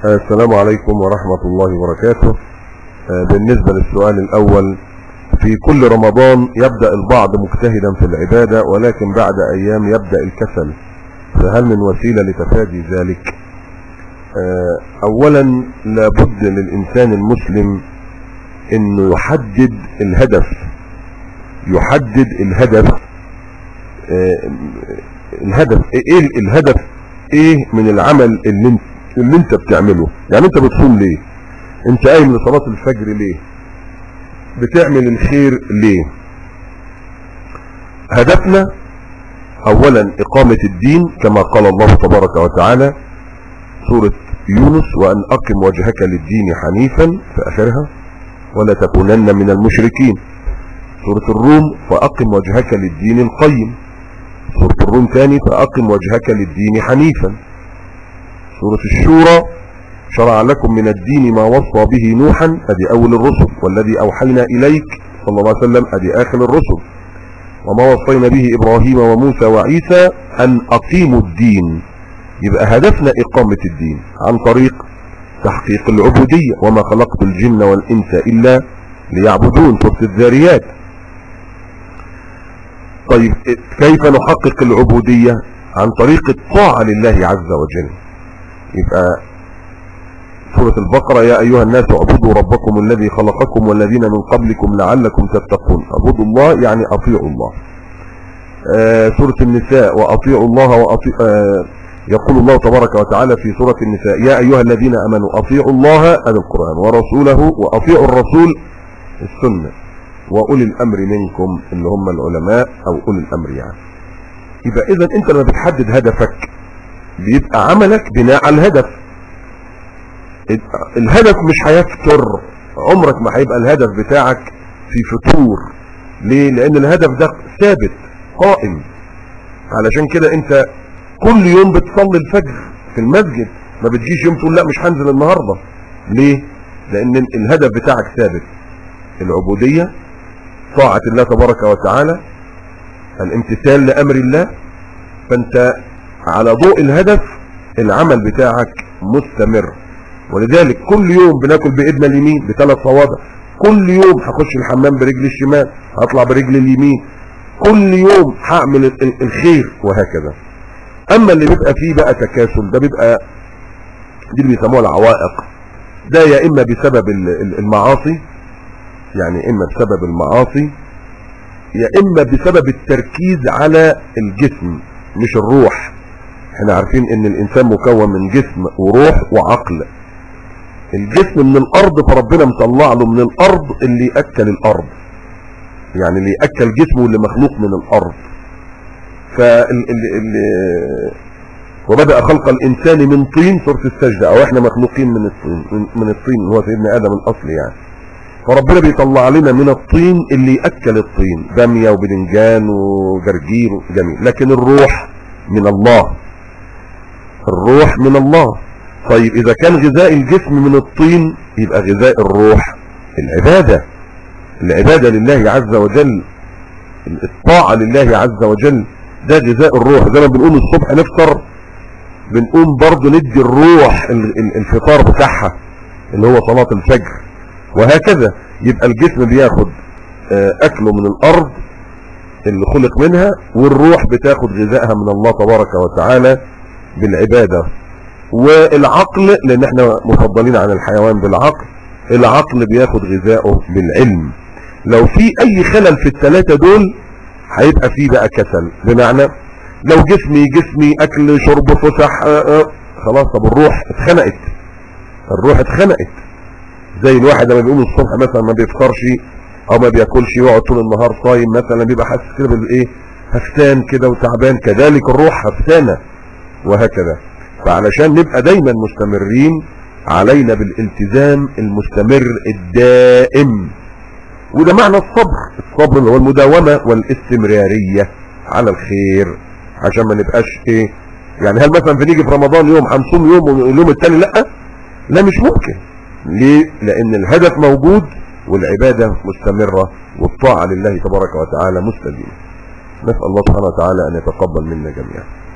السلام عليكم ورحمة الله وبركاته. بالنسبة للسؤال الأول، في كل رمضان يبدأ البعض مجتهدا في العبادة ولكن بعد أيام يبدأ الكسل، فهل من وسيلة لتفادي ذلك؟ أولا لابد للإنسان المسلم أنه يحدد الهدف. الهدف ايه؟ الهدف ايه من العمل اللي انت بتعمله؟ يعني انت بتصوم ليه؟ انت قايم لصلاة الفجر ليه؟ بتعمل الخير ليه؟ هدفنا اولا اقامة الدين كما قال الله تبارك وتعالى سورة يونس: وان اقم وجهك للدين حنيفا في اخرها ولا تكونن من المشركين. سورة الروم: فاقم وجهك للدين القيم. سورة الروم ثاني: فاقم وجهك للدين حنيفا. سورة الشورى: شرع لكم من الدين ما وصى به نوحا، ادي اول الرسل، والذي اوحينا اليك صلى الله عليه وسلم، ادي اخر الرسل، وما وصينا به ابراهيم وموسى وعيسى ان اقيموا الدين. يبقى هدفنا اقامة الدين عن طريق تحقيق العبودية: وما خلقت الجن والانس الا ليعبدون، سورة الذاريات. طيب كيف نحقق العبودية؟ عن طريق الطاعة لله عز وجل. يبقى سورة البقرة: يا ايها الناس اعبدوا ربكم الذي خلقكم والذين من قبلكم لعلكم تتقون. اعبدوا الله يعني اطيعوا الله. سورة النساء: واطيعوا الله يقول الله تبارك وتعالى في سورة النساء: يا ايها الذين امنوا اطيعوا الله، هذا القرآن، ورسوله، واطيعوا الرسول، السنة، واولي الامر منكم، اللي هم العلماء او اولي الامر يعني. يبقى اذا انت لما بتحدد هدفك بيبقى عملك بناء على الهدف. الهدف مش هيفتر، عمرك ما هيبقى الهدف بتاعك في فتور. ليه؟ لان الهدف ده ثابت قائم. علشان كده انت كل يوم بتصلي الفجر في المسجد، ما بتجيش يوم تقول لا مش هنزل النهاردة. ليه؟ لان الهدف بتاعك ثابت: العبودية، طاعة الله تبارك وتعالى، الامتثال لامر الله. فانت على ضوء الهدف العمل بتاعك مستمر. ولذلك كل يوم بناكل بايدنا اليمين ب3 صوابع، كل يوم هخش الحمام برجل الشمال، هطلع برجل اليمين، كل يوم هعمل الخير، وهكذا. اما اللي بيبقى فيه بقى تكاسل، ده بيبقى دي اللي بيسموها العوائق. ده يا اما بسبب المعاصي، يعني اما بسبب المعاصي، يا اما بسبب التركيز على الجسم مش الروح. احنا عارفين ان الانسان مكون من جسم وروح وعقل. الجسم من الارض، فربنا مطلع له من الارض اللي ياكل الارض، يعني اللي ياكل جسمه اللي مخلوق من الارض. وبدأ خلق الانسان من طين، سورة السجدة، او احنا مخلوقين من الطين، هو سيدنا ادم الاصل يعني. فربنا بيطلع لنا من الطين اللي ياكل الطين، باميه وبدنجان وجرجير، جميل. لكن الروح من الله، الروح من الله. طيب اذا كان غذاء الجسم من الطين، يبقى غذاء الروح العبادة لله عز وجل، الطاعة لله عز وجل، ده غذاء الروح. زي ما بنقوم الصبح نفطر، بنقوم برضو ندي الروح الفطار بتاعها اللي هو صلاة الفجر، وهكذا. يبقى الجسم بياخد اكله من الارض اللي خلق منها، والروح بتاخد غذائها من الله تبارك وتعالى بالعبادة. والعقل، لان احنا مفضلين عن الحيوان بالعقل، العقل بياخد غذائه بالعلم. لو في اي خلل في الثلاثة دول هيبقى فيه بقى كسل. بمعنى لو جسمي اكل شرب فسح، خلاص. طب الروح اتخنقت. زي الواحد لما بيقوم الصبح مثلا ما بيفطرش او ما بياكلش، يقعد طول النهار صايم مثلا، بيبقى حاسس كده بالايه، هفتان كده وتعبان. كذلك الروح هفتانه، وهكذا. فعلشان نبقى دايما مستمرين، علينا بالالتزام المستمر الدائم. وده معنى الصبر اللي هو المداومة والاستمرارية على الخير، عشان ما نبقاش ايه يعني. هل مثلا بنيجي في رمضان يوم هنصوم يوم واليوم التاني لا مش ممكن. ليه؟ لان الهدف موجود والعبادة مستمرة والطاعة لله تبارك وتعالى مستديمة. نسأل الله سبحانه وتعالى ان يتقبل منا جميعا.